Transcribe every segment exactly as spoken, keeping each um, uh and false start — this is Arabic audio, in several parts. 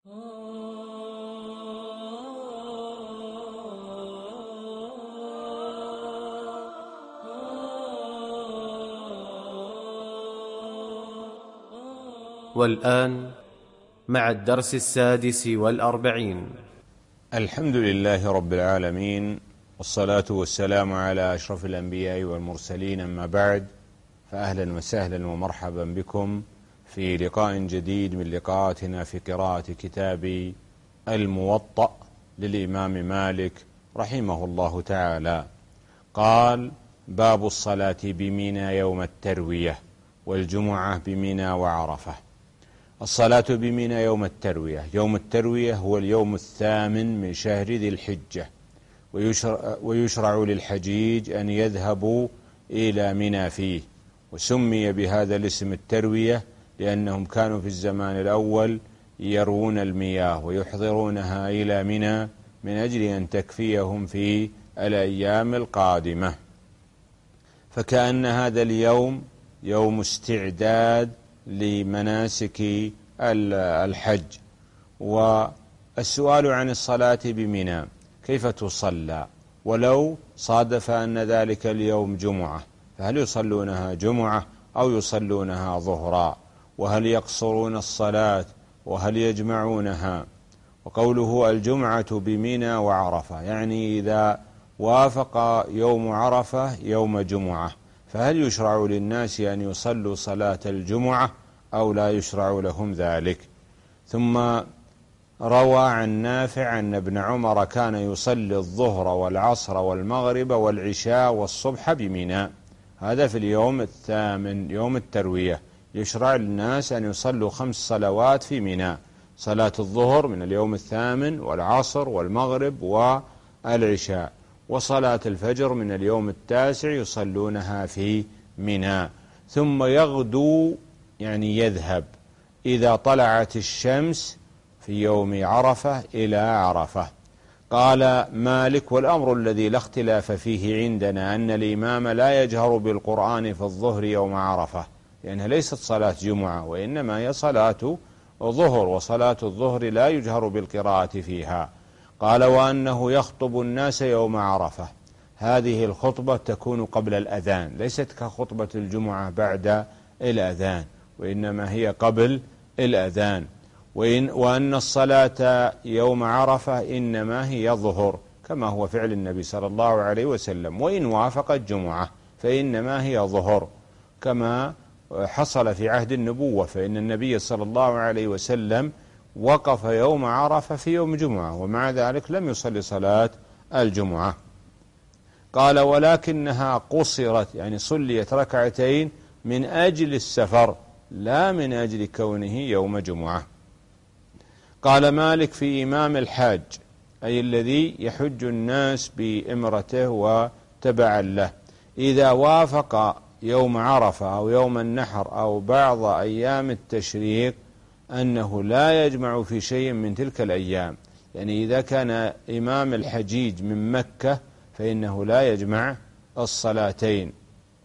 والآن مع الدرس السادس والأربعين. الحمد لله رب العالمين، والصلاة والسلام على أشرف الأنبياء والمرسلين، أما بعد، فأهلا وسهلا ومرحبا بكم في لقاء جديد من لقاءاتنا في قراءة كتاب الموطأ للإمام مالك رحمه الله تعالى. قال: باب الصلاة بمنى يوم التروية والجمعة بمنى وعرفة. الصلاة بمنى يوم التروية. يوم التروية هو اليوم الثامن من شهر ذي الحجة، ويشرع, ويشرع للحجيج أن يذهبوا إلى منى فيه، وسمي بهذا الاسم التروية لأنهم كانوا في الزمان الأول يروون المياه ويحضرونها إلى منى من أجل أن تكفيهم في الأيام القادمة، فكأن هذا اليوم يوم استعداد لمناسك الحج. والسؤال عن الصلاة بمنى كيف تصلى؟ ولو صادف أن ذلك اليوم جمعة، فهل يصلونها جمعة أو يصلونها ظهرا؟ وهل يقصرون الصلاة وهل يجمعونها؟ وقوله الجمعة بمنى وعرفة، يعني إذا وافق يوم عرفة يوم جمعة، فهل يشرع للناس أن يصلوا صلاة الجمعة أو لا يشرع لهم ذلك؟ ثم روى عن نافع أن ابن عمر كان يصلي الظهر والعصر والمغرب والعشاء والصبح بمنى. هذا في اليوم الثامن يوم التروية، يشرع للناس أن يصلوا خمس صلوات في منى: صلاة الظهر من اليوم الثامن، والعصر والمغرب والعشاء، وصلاة الفجر من اليوم التاسع يصلونها في منى. ثم يغدو يعني يذهب إذا طلعت الشمس في يوم عرفة إلى عرفة. قال مالك: والأمر الذي لا اختلاف فيه عندنا أن الإمام لا يجهر بالقرآن في الظهر يوم عرفة، لأنها ليست صلاة جمعة وإنما هي صلاة ظهر، وصلاة الظهر لا يجهر بالقراءة فيها. قال: وأنه يخطب الناس يوم عرفة. هذه الخطبة تكون قبل الأذان، ليست كخطبة الجمعة بعد الأذان، وإنما هي قبل الأذان. وإن وأن الصلاة يوم عرفة إنما هي ظهر، كما هو فعل النبي صلى الله عليه وسلم، وإن وافقت جمعة فإنما هي ظهر، كما حصل في عهد النبوة، فإن النبي صلى الله عليه وسلم وقف يوم عرفة في يوم جمعة، ومع ذلك لم يصلي صلاة الجمعة. قال: ولكنها قصرت، يعني صليت ركعتين من أجل السفر لا من أجل كونه يوم جمعة. قال مالك: في إمام الحاج، أي الذي يحج الناس بإمرته وتبعا له، إذا وافق يوم عرفة أو يوم النحر أو بعض أيام التشريق أنه لا يجمع في شيء من تلك الأيام، يعني إذا كان إمام الحجيج من مكة فإنه لا يجمع الصلاتين،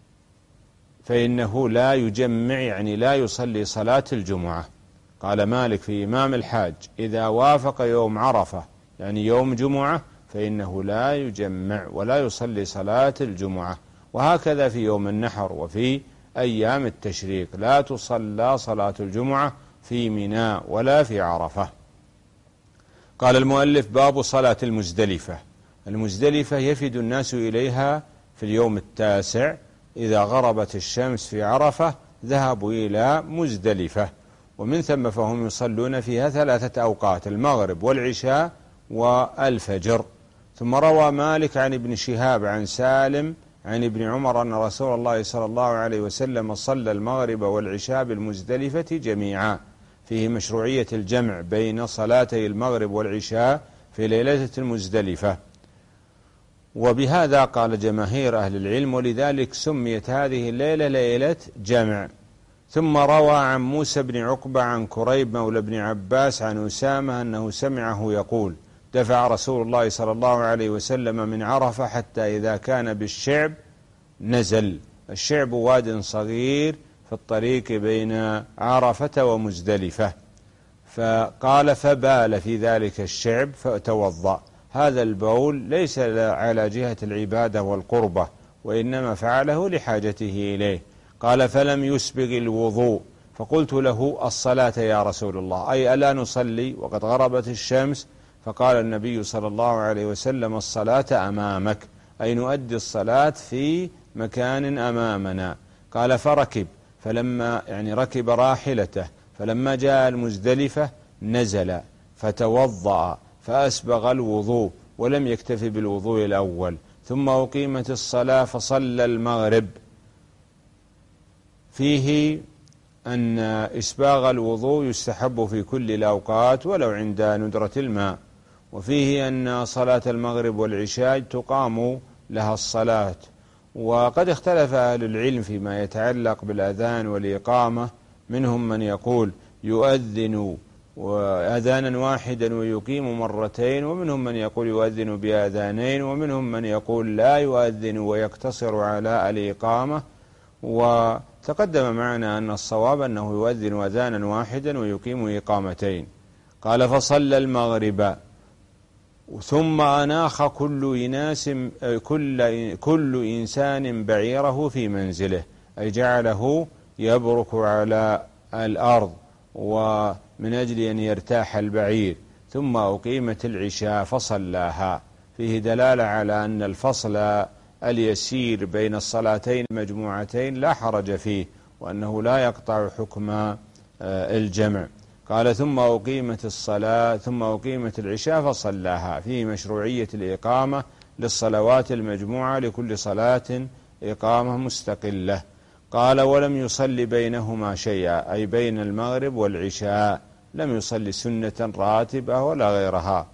فإنه لا يجمع، يعني لا يصلي صلاة الجمعة. قال مالك: في إمام الحاج إذا وافق يوم عرفة يعني يوم جمعة فإنه لا يجمع ولا يصلي صلاة الجمعة. وهكذا في يوم النحر وفي أيام التشريق لا تصلى صلاة الجمعة في منى ولا في عرفة. قال المؤلف: باب صلاة المزدلفة. المزدلفة يفد الناس إليها في اليوم التاسع، إذا غربت الشمس في عرفة ذهبوا إلى مزدلفة، ومن ثم فهم يصلون فيها ثلاثة أوقات: المغرب والعشاء والفجر. ثم روى مالك عن ابن شهاب عن سالم عن ابن عمر أن رسول الله صلى الله عليه وسلم صلى المغرب والعشاء بالمزدلفة جميعا، فيه مشروعية الجمع بين صلاتي المغرب والعشاء في ليلة المزدلفة. وبهذا قال جماهير أهل العلم، ولذلك سميت هذه الليلة ليلة جمع. ثم روى عن موسى بن عقبة عن كريب مولى بن عباس عن أسامة أنه سمعه يقول: دفع رسول الله صلى الله عليه وسلم من عرفة حتى إذا كان بالشعب نزل. الشعب واد صغير في الطريق بين عرفة ومزدلفة، فقال فبال في ذلك الشعب فتوضأ. هذا البول ليس على جهة العبادة والقربة، وإنما فعله لحاجته إليه. قال فلم يسبغ الوضوء، فقلت له الصلاة يا رسول الله، أي ألا نصلي وقد غربت الشمس؟ فقال النبي صلى الله عليه وسلم الصلاة أمامك، أي نؤدي الصلاة في مكان أمامنا. قال فركب، فلما يعني ركب راحلته، فلما جاء المزدلفة نزل فتوضأ فأسبغ الوضوء ولم يكتف بالوضوء الأول، ثم أقيمت الصلاة فصلى المغرب. فيه أن إسباغ الوضوء يستحب في كل الأوقات ولو عند ندرة الماء، وفيه أن صلاة المغرب والعشاء تقام لها الصلاة. وقد اختلف أهل العلم فيما يتعلق بالأذان والإقامة، منهم من يقول يؤذن أذانا واحدا ويقيم مرتين، ومنهم من يقول يؤذن بأذانين، ومنهم من يقول لا يؤذن ويقتصر على الإقامة. وتقدم معنا أن الصواب أنه يؤذن أذانا واحدا ويقيم إقامتين. قال فصلى المغرب ثم أناخ كل إناس كل كل إنسان بعيره في منزله، أي جعله يبرك على الأرض ومن أجل أن يرتاح البعير. ثم أقيمت العشاء فصلاها. فيه دلالة على أن الفصل اليسير بين الصلاتين المجموعتين لا حرج فيه، وأنه لا يقطع حكم الجمع. قال ثم أقيمت الصلاة ثم أقيمت العشاء فصلاها. فيه مشروعية الإقامة للصلوات المجموعة، لكل صلاة إقامة مستقلة. قال ولم يصلي بينهما شيئا، أي بين المغرب والعشاء لم يصلي سنة راتبة ولا غيرها.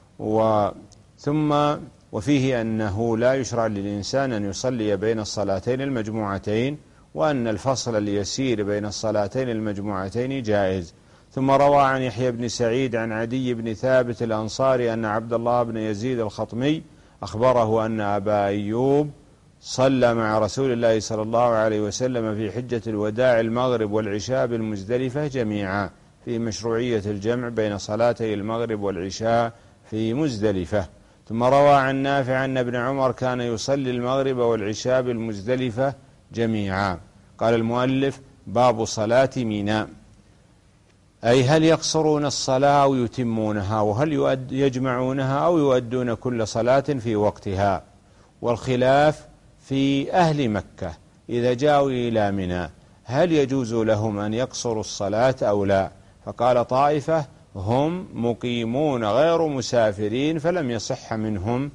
ثم وفيه أنه لا يشرع للإنسان أن يصلي بين الصلاتين المجموعتين، وأن الفصل اليسير بين الصلاتين المجموعتين جائز. ثم روى عن يحيى بن سعيد عن عدي بن ثابت الأنصاري أن عبد الله بن يزيد الخطمي أخبره أن أبا أيوب صلى مع رسول الله صلى الله عليه وسلم في حجة الوداع المغرب والعشاء بالمزدلفة جميعا، في مشروعية الجمع بين صلاتي المغرب والعشاء في مزدلفة. ثم روى عن نافع أن ابن عمر كان يصلي المغرب والعشاء بالمزدلفة جميعا. قال المؤلف باب صلاة منى، أي هل يقصرون الصلاة أو يتمونها، وهل يجمعونها أو يؤدون كل صلاة في وقتها. والخلاف في أهل مكة إذا جاءوا إلى منى هل يجوز لهم أن يقصروا الصلاة أو لا. فقال طائفة هم مقيمون غير مسافرين فلم يصح منهم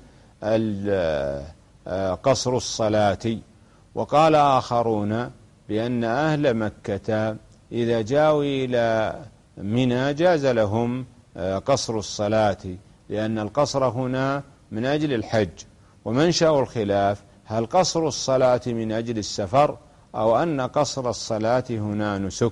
قصر الصلاة. وقال آخرون بأن أهل مكة إذا جاءوا إلى منى جاز لهم قصر الصلاة، لأن القصر هنا من أجل الحج. ومنشأ الخلاف هل قصر الصلاة من أجل السفر أو أن قصر الصلاة هنا نسك.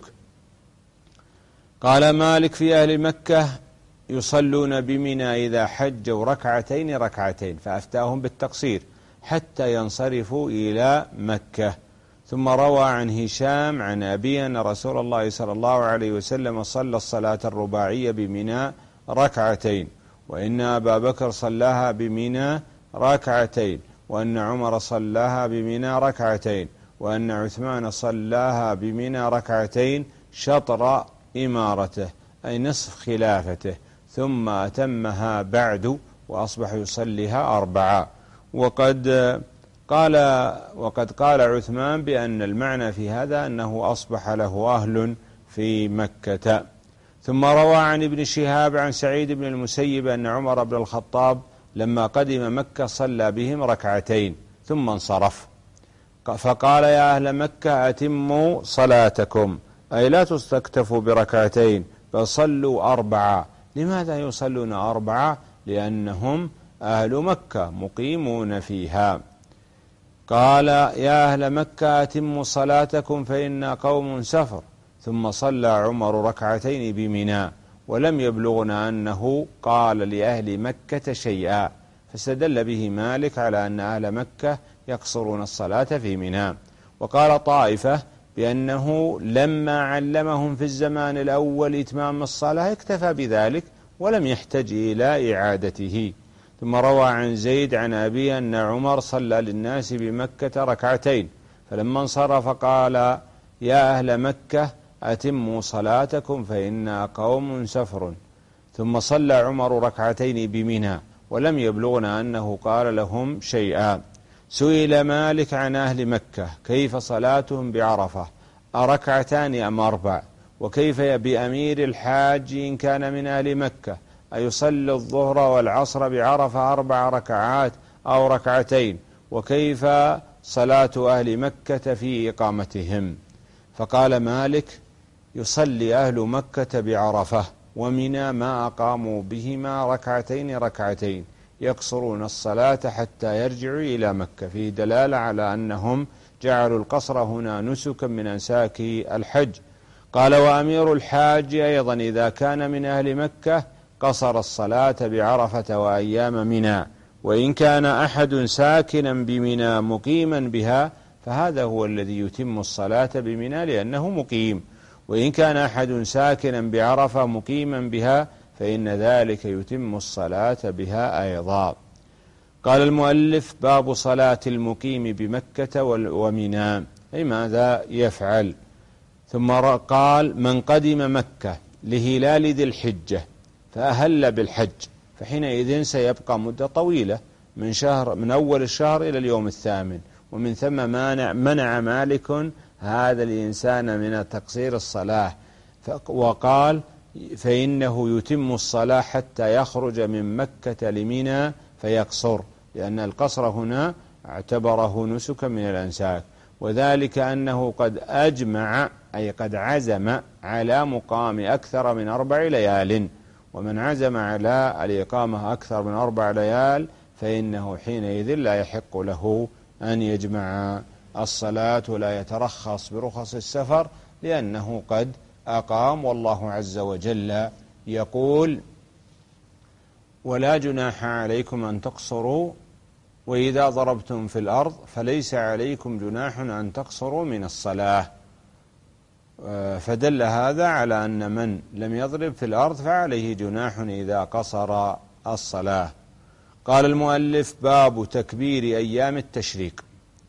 قال مالك في أهل مكة يصلون بمنى إذا حجوا ركعتين ركعتين، فأفتاهم بالتقصير حتى ينصرفوا إلى مكة. ثم روى عن هشام عن أبي أن رسول الله صلى الله عليه وسلم صلى الصلاة الرباعية بمنى ركعتين، وإن أبا بكر صلاها بمنى ركعتين، وأن عمر صلاها بمنى ركعتين، وأن عثمان صلاها بمنى ركعتين شطر إمارته، أي نصف خلافته، ثم أتمها بعد وأصبح يصليها أربعة. وقد قال وقد قال عثمان بأن المعنى في هذا أنه أصبح له أهل في مكة. ثم روى عن ابن شهاب عن سعيد بن المسيب أن عمر بن الخطاب لما قدم مكة صلى بهم ركعتين ثم انصرف، فقال يا أهل مكة أتموا صلاتكم، أي لا تستكتفوا بركعتين بل صلوا أربعة. لماذا يصلون أربعة؟ لأنهم أهل مكة مقيمون فيها. قال يا أهل مكة أتموا صلاتكم فإنا قوم سفر. ثم صلى عمر ركعتين بمنى، ولم يبلغنا أنه قال لأهل مكة شيئا، فاستدل به مالك على أن أهل مكة يقصرون الصلاة في منى. وقال طائفة بأنه لما علمهم في الزمان الأول إتمام الصلاة اكتفى بذلك ولم يحتج إلى إعادته. ثم روى عن زيد عن أبيه أن عمر صلى للناس بمكة ركعتين، فلما انصرف قال: يا أهل مكة أتموا صلاتكم فإنا قوم سفر. ثم صلى عمر ركعتين بمنى، ولم يبلغنا أنه قال لهم شيئا. سئل مالك عن أهل مكة كيف صلاتهم بعرفة، أركعتان أم أربع؟ وكيف بأمير الحاج إن كان من أهل مكة، أيصلي الظهر والعصر بعرفة أربع ركعات أو ركعتين؟ وكيف صلاة أهل مكة في إقامتهم؟ فقال مالك: يصلي أهل مكة بعرفة ومنى ما أقاموا بهما ركعتين ركعتين، يقصرون الصلاة حتى يرجعوا إلى مكة. فيه دلالة على أنهم جعلوا القصر هنا نسكا من أنساك الحج. قال: وأمير الحاج أيضا إذا كان من أهل مكة قصر الصلاة بعرفة وأيام منى، وإن كان أحد ساكنا بمنى مقيما بها فهذا هو الذي يتم الصلاة بمنى لأنه مقيم، وإن كان أحد ساكنا بعرفة مقيما بها فإن ذلك يتم الصلاة بها أيضا. قال المؤلف: باب صلاة المقيم بمكة ومنى، أي ماذا يفعل؟ ثم قال: من قدم مكة لهلال ذي الحجة فأهل بالحج فحينئذ سيبقى مدة طويلة من شهر من أول الشهر إلى اليوم الثامن، ومن ثم منع, منع مالك هذا الإنسان من تقصير الصلاة، وقال: فإنه يتم الصلاة حتى يخرج من مكة لمنى فيقصر، لأن القصر هنا اعتبره نسكا من الأنساك، وذلك أنه قد أجمع أي قد عزم على مقام أكثر من أربع ليال، ومن عزم على الإقامة أكثر من أربع ليال فإنه حينئذ لا يحق له أن يجمع الصلاة ولا يترخص برخص السفر، لأنه قد أقام. والله عز وجل يقول: ولا جناح عليكم أن تقصروا وإذا ضربتم في الأرض فليس عليكم جناح أن تقصروا من الصلاة. فدل هذا على أن من لم يضرب في الأرض فعليه جناح إذا قصر الصلاة. قال المؤلف: باب تكبير أيام التشريق.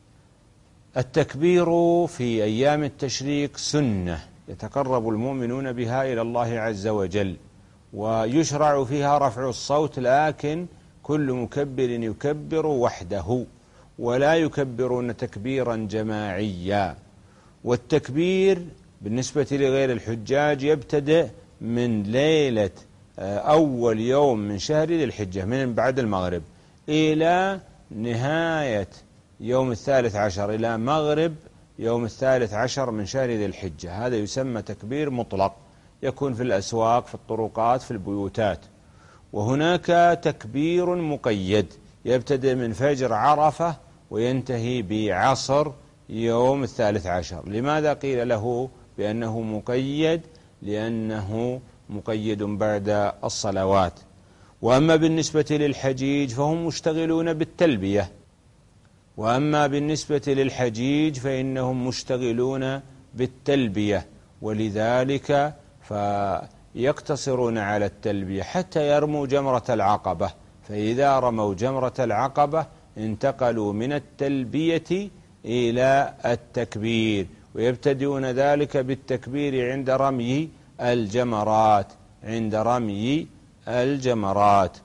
التكبير في أيام التشريق سنة يتقرب المؤمنون بها إلى الله عز وجل، ويشرع فيها رفع الصوت، لكن كل مكبر يكبر وحده ولا يكبرون تكبيرا جماعيا. والتكبير بالنسبة لغير الحجاج يبتدئ من ليلة أول يوم من شهر ذي الحجة من بعد المغرب إلى نهاية يوم الثالث عشر، إلى مغرب يوم الثالث عشر من شهر ذي الحجة. هذا يسمى تكبير مطلق، يكون في الأسواق، في الطرقات، في البيوتات. وهناك تكبير مقيد يبتدئ من فجر عرفة وينتهي بعصر يوم الثالث عشر. لماذا قيل له بأنه مقيد؟ لأنه مقيد بعد الصلوات. وأما بالنسبة للحجيج فهم مشتغلون بالتلبية، وأما بالنسبة للحجيج فإنهم مشتغلون بالتلبية، ولذلك فيقتصرون على التلبية حتى يرموا جمرة العقبة، فإذا رموا جمرة العقبة انتقلوا من التلبية إلى التكبير، ويبتدئون ذلك بالتكبير عند رمي الجمرات عند رمي الجمرات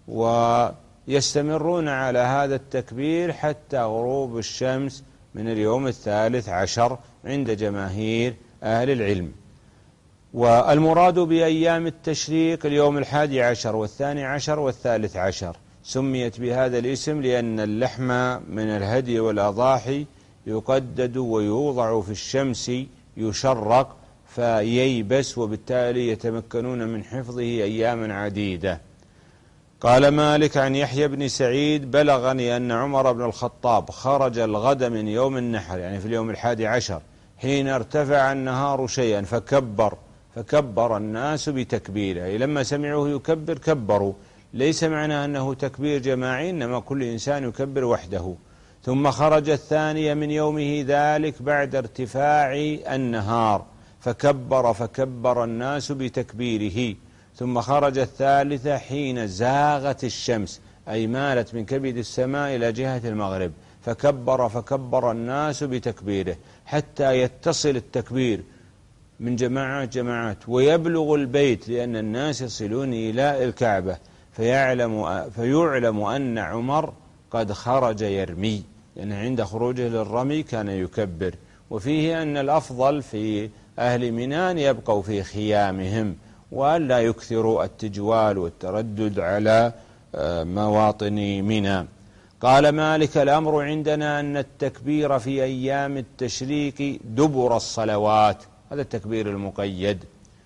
ويستمرون على هذا التكبير حتى غروب الشمس من اليوم الثالث عشر عند جماهير أهل العلم. والمراد بأيام التشريق اليوم الحادي عشر والثاني عشر والثالث عشر. سميت بهذا الاسم لأن اللحم من الهدي والأضاحي يقدد ويوضع في الشمس يشرق فييبس، وبالتالي يتمكنون من حفظه أياما عديدة. قال مالك عن يحيى بن سعيد: بلغني أن عمر بن الخطاب خرج الغد من يوم النحر، يعني في اليوم الحادي عشر، حين ارتفع النهار شيئا فكبر فكبر الناس بتكبيره. لما سمعوه يكبر كبروا، ليس معنى أنه تكبير جماعي، إنما كل إنسان يكبر وحده. ثم خرج الثانية من يومه ذلك بعد ارتفاع النهار فكبر فكبر الناس بتكبيره، ثم خرج الثالثة حين زاغت الشمس أي مالت من كبد السماء إلى جهة المغرب فكبر فكبر الناس بتكبيره حتى يتصل التكبير من جماعات جماعات ويبلغ البيت، لأن الناس يصلون إلى الكعبة فيعلم, فيعلم أن عمر قد خرج يرمي، لأن عند خروجه للرمي كان يكبر. وفيه أن الأفضل في أهل منى أن يبقوا في خيامهم وأن لا يكثروا التجوال والتردد على مواطن منى. قال مالك: الأمر عندنا أن التكبير في أيام التشريق دبر الصلوات، هذا التكبير المقيد،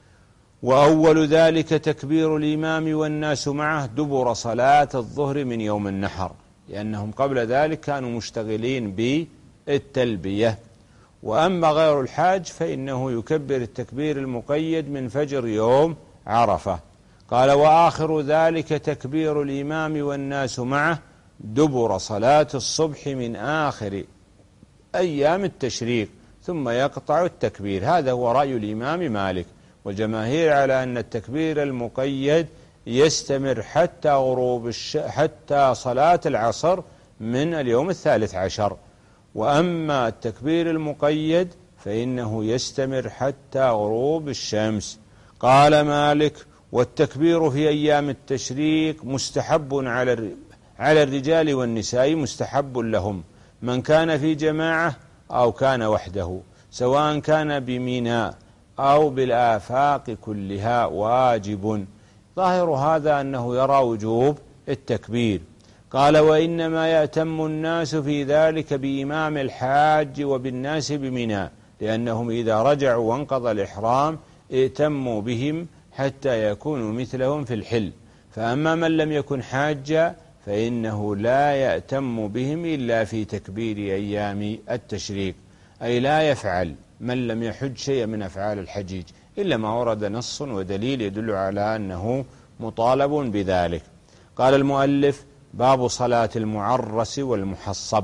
وأول ذلك تكبير الإمام والناس معه دبر صلاة الظهر من يوم النحر، لأنهم قبل ذلك كانوا مشتغلين بالتلبية. وأما غير الحاج فإنه يكبر التكبير المقيد من فجر يوم عرفة. قال: وآخر ذلك تكبير الإمام والناس معه دبر صلاة الصبح من آخر أيام التشريق ثم يقطع التكبير. هذا هو رأي الإمام مالك، والجماهير على أن التكبير المقيد يستمر حتى غروب الش... حتى صلاة العصر من اليوم الثالث عشر. وأما التكبير المقيد فإنه يستمر حتى غروب الشمس. قال مالك: والتكبير في أيام التشريق مستحب على على الرجال والنساء، مستحب لهم من كان في جماعة أو كان وحده، سواء كان بميناء أو بالآفاق كلها، واجب. ظاهر هذا أنه يرى وجوب التكبير. قال: وإنما يأتم الناس في ذلك بإمام الحاج وبالناس بميناء، لأنهم إذا رجعوا وانقضى الإحرام ائتموا بهم حتى يكونوا مثلهم في الحل. فأما من لم يكن حاجا فإنه لا يأتم بهم إلا في تكبير أيام التشريق، أي لا يفعل من لم يحج شيئا من أفعال الحجيج إلا ما ورد نص ودليل يدل على أنه مطالب بذلك. قال المؤلف: باب صلاة المعرس والمحصب.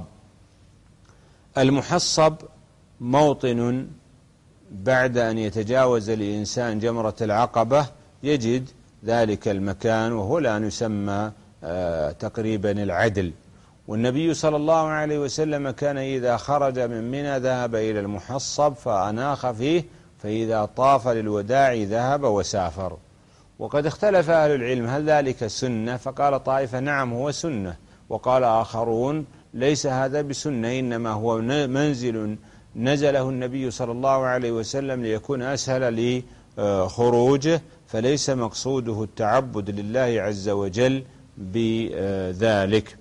المحصب موطن بعد أن يتجاوز الإنسان جمرة العقبة يجد ذلك المكان، وهو الآن يسمى آه تقريبا العدل. والنبي صلى الله عليه وسلم كان إذا خرج من منى ذهب إلى المحصب فأناخ فيه، فإذا طاف للوداع ذهب وسافر. وقد اختلف أهل العلم هل ذلك سنة، فقال طائفة: نعم هو سنة، وقال آخرون: ليس هذا بسنة، إنما هو منزل نزله النبي صلى الله عليه وسلم ليكون أسهل لخروجه، فليس مقصوده التعبد لله عز وجل بذلك.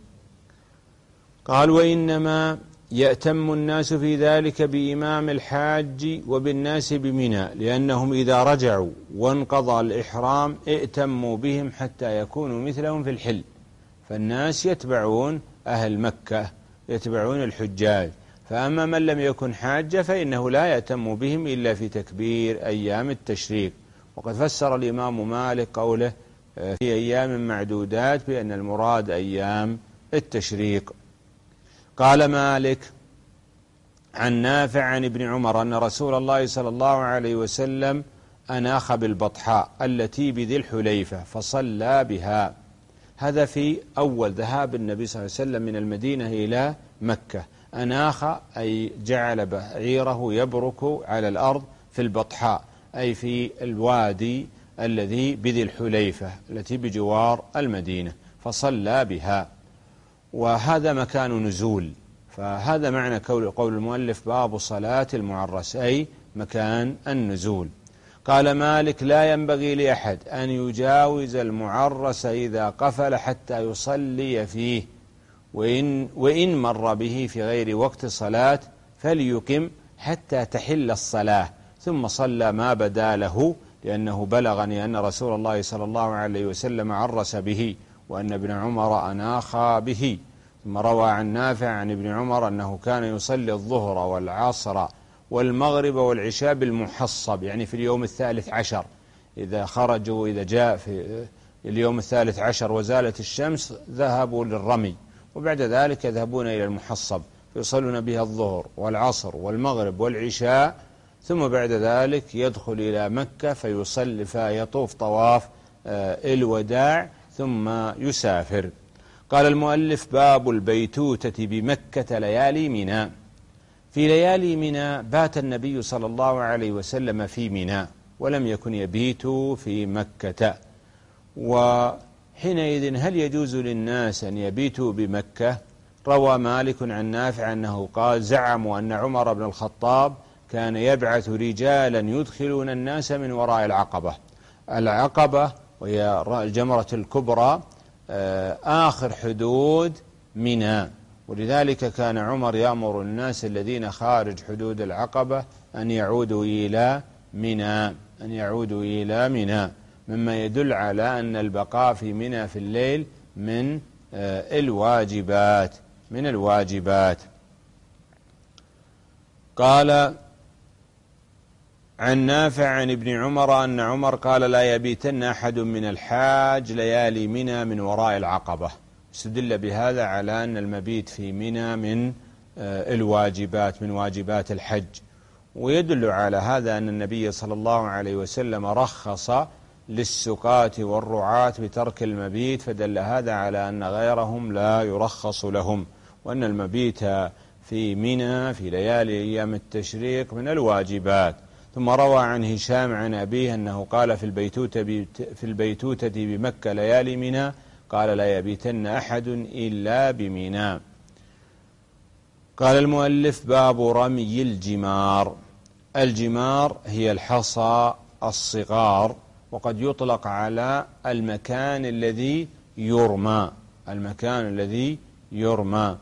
قال: وإنما يأتم الناس في ذلك بإمام الحاج وبالناس بمنى، لأنهم إذا رجعوا وانقضى الإحرام ائتموا بهم حتى يكونوا مثلهم في الحل. فالناس يتبعون أهل مكة، يتبعون الحجاج. فأما من لم يكن حاجة فإنه لا يأتم بهم إلا في تكبير أيام التشريق. وقد فسر الإمام مالك قوله في أيام معدودات بأن المراد أيام التشريق. قال مالك: عن نافع عن ابن عمر أن رسول الله صلى الله عليه وسلم أناخ بالبطحاء التي بذي الحليفة فصلى بها. هذا في أول ذهاب النبي صلى الله عليه وسلم من المدينة إلى مكة. أناخ أي جعل بعيره يبرك على الأرض في البطحاء، أي في الوادي الذي بذي الحليفة التي بجوار المدينة، فصلى بها. وهذا مكان نزول، فهذا معنى قول المؤلف: باب صلاة المعرس، أي مكان النزول. قال مالك: لا ينبغي لأحد أن يجاوز المعرس إذا قفل حتى يصلي فيه، وإن, وإن مر به في غير وقت صلاة فليقم حتى تحل الصلاة ثم صلى ما بدا له، لأنه بلغني أن رسول الله صلى الله عليه وسلم عرس به وأن ابن عمر أناخ به. ثم روى عن نافع عن ابن عمر أنه كان يصلي الظهر والعصر والمغرب والعشاء بالمحصب، يعني في اليوم الثالث عشر. إذا خرجوا إذا جاء في اليوم الثالث عشر وزالت الشمس ذهبوا للرمي، وبعد ذلك يذهبون إلى المحصب فيصلون بها الظهر والعصر والمغرب والعشاء، ثم بعد ذلك يدخل إلى مكة فيصلي فيطوف طواف الوداع ثم يسافر. قال المؤلف: باب البيتوتة بمكة ليالي منى. في ليالي منى بات النبي صلى الله عليه وسلم في منى ولم يكن يبيت في مكة. وحينئذ هل يجوز للناس أن يبيتوا بمكة؟ روى مالك عن نافع أنه قال: زعموا أن عمر بن الخطاب كان يبعث رجالا يدخلون الناس من وراء العقبة. العقبة وهي الجمرة الكبرى آخر حدود منى، ولذلك كان عمر يأمر الناس الذين خارج حدود العقبة أن يعودوا إلى منى أن يعودوا إلى منى مما يدل على أن البقاء في منى في الليل من الواجبات من الواجبات. قال عن نافع عن ابن عمر أن عمر قال: لا يبيتن أحد من الحاج ليالي منى من وراء العقبة. استدل بهذا على أن المبيت في منى من الواجبات من واجبات الحج. ويدل على هذا أن النبي صلى الله عليه وسلم رخص للسقاة والرعاة بترك المبيت، فدل هذا على أن غيرهم لا يرخص لهم، وأن المبيت في منى في ليالي أيام التشريق من الواجبات. ثم روى عن هشام عن أبيه أنه قال في البيتوتة في البيتوتة بمكة ليالي منى قال: لا يبيتن أحد إلا بمنى. قال المؤلف: باب رمي الجمار. الجمار هي الحصى الصغار، وقد يطلق على المكان الذي يرمى المكان الذي يرمى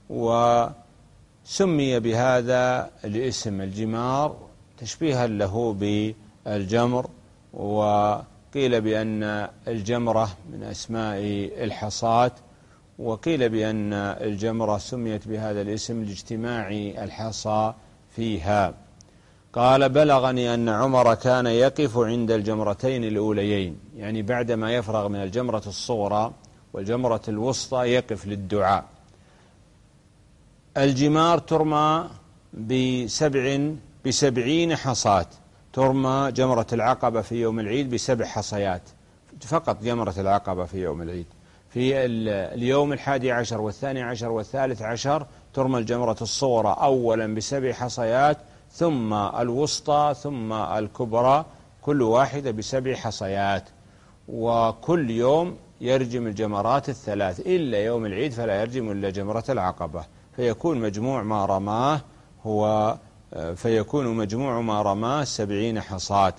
وسمي بهذا الاسم الجمار تشبيها له بالجمر، وقيل بأن الجمرة من أسماء الحصاة، وقيل بأن الجمرة سميت بهذا الاسم لاجتماع الحصى فيها. قال: بلغني أن عمر كان يقف عند الجمرتين الأوليين، يعني بعدما يفرغ من الجمرة الصغرى والجمرة الوسطى يقف للدعاء. الجمار ترمى بسبع بسبعين حصاة، ترمى جمرة العقبة في يوم العيد بسبع حصيات فقط، جمرة العقبة في يوم العيد. في اليوم الحادي عشر والثاني عشر والثالث عشر ترمى الجمرة الصغرى أولا بسبع حصيات، ثم الوسطى، ثم الكبرى، كل واحدة بسبع حصيات. وكل يوم يرجم الجمرات الثلاث إلا يوم العيد فلا يرجم إلا جمرة العقبة، فيكون مجموع ما رماه هو فيكون مجموع ما رماه سبعين حصاة.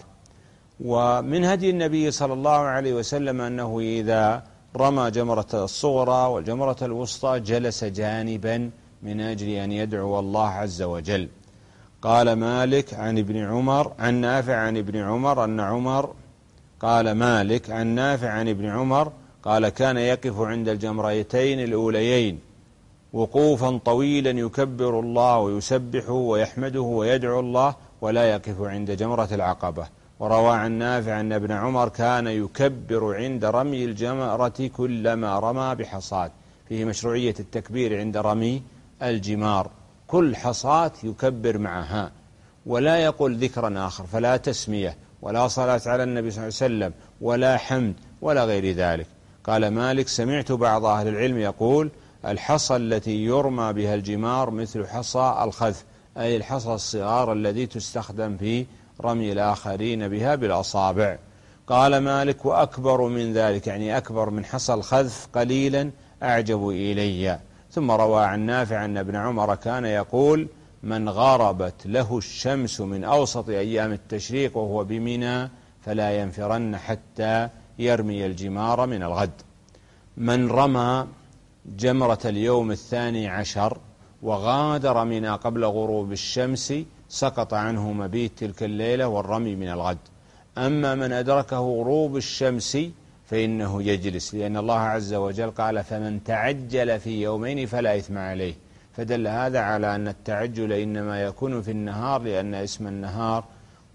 ومن هدي النبي صلى الله عليه وسلم أنه إذا رمى جمرة الصغرى والجمرة الوسطى جلس جانبا من أجل أن يدعو الله عز وجل. قال مالك عن ابن عمر عن نافع عن ابن عمر أن عمر قال مالك عن نافع عن ابن عمر قال: كان يقف عند الجمرتين الأوليين وقوفا طويلا يكبر الله ويسبحه ويحمده ويدعو الله، ولا يقف عند جمرة العقبة. وروى عن نافع أن ابن عمر كان يكبر عند رمي الجمرة كلما رمى بحصاة، فيه مشروعية التكبير عند رمي الجمار، كل حصاة يكبر معها، ولا يقول ذكرا آخر، فلا تسمية ولا صلاة على النبي صلى الله عليه وسلم ولا حمد ولا غير ذلك. قال مالك: سمعت بعض أهل العلم يقول: الحصى التي يرمى بها الجمار مثل حصى الخذف، أي الحصى الصغار الذي تستخدم في رمي الآخرين بها بالأصابع. قال مالك: وأكبر من ذلك، يعني أكبر من حصى الخذف قليلا، أعجب إلي. ثم روى عن نافع أن ابن عمر كان يقول: من غربت له الشمس من أوسط أيام التشريق وهو بمنى فلا ينفرن حتى يرمي الجمار من الغد. من رمى جمرة اليوم الثاني عشر وغادر منى قبل غروب الشمس سقط عنه مبيت تلك الليلة والرمي من الغد. أما من أدركه غروب الشمس فإنه يجلس، لأن الله عز وجل قال: فمن تعجل في يومين فلا إثم عليه. فدل هذا على أن التعجل إنما يكون في النهار، لأن اسم النهار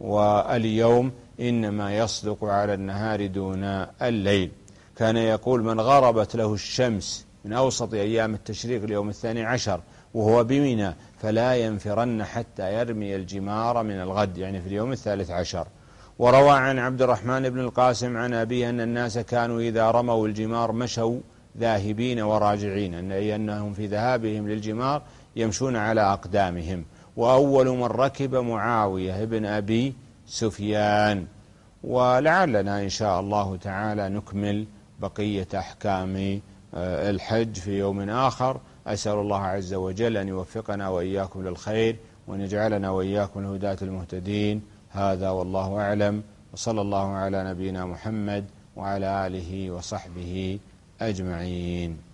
واليوم إنما يصدق على النهار دون الليل. كان يقول: من غربت له الشمس من أوسط أيام التشريق اليوم الثاني عشر وهو بمنى، فلا ينفرن حتى يرمي الجمار من الغد، يعني في اليوم الثالث عشر. وروى عن عبد الرحمن بن القاسم عن أبيه أن الناس كانوا إذا رموا الجمار مشوا ذاهبين وراجعين، أي أنهم في ذهابهم للجمار يمشون على أقدامهم. وأول من ركب معاوية بن أبي سفيان. ولعلنا إن شاء الله تعالى نكمل بقية أحكام الحج في يوم آخر. أسأل الله عز وجل أن يوفقنا وإياكم للخير وأن يجعلنا وإياكم الهداة المهتدين. هذا والله أعلم، وصلى الله على نبينا محمد وعلى آله وصحبه أجمعين.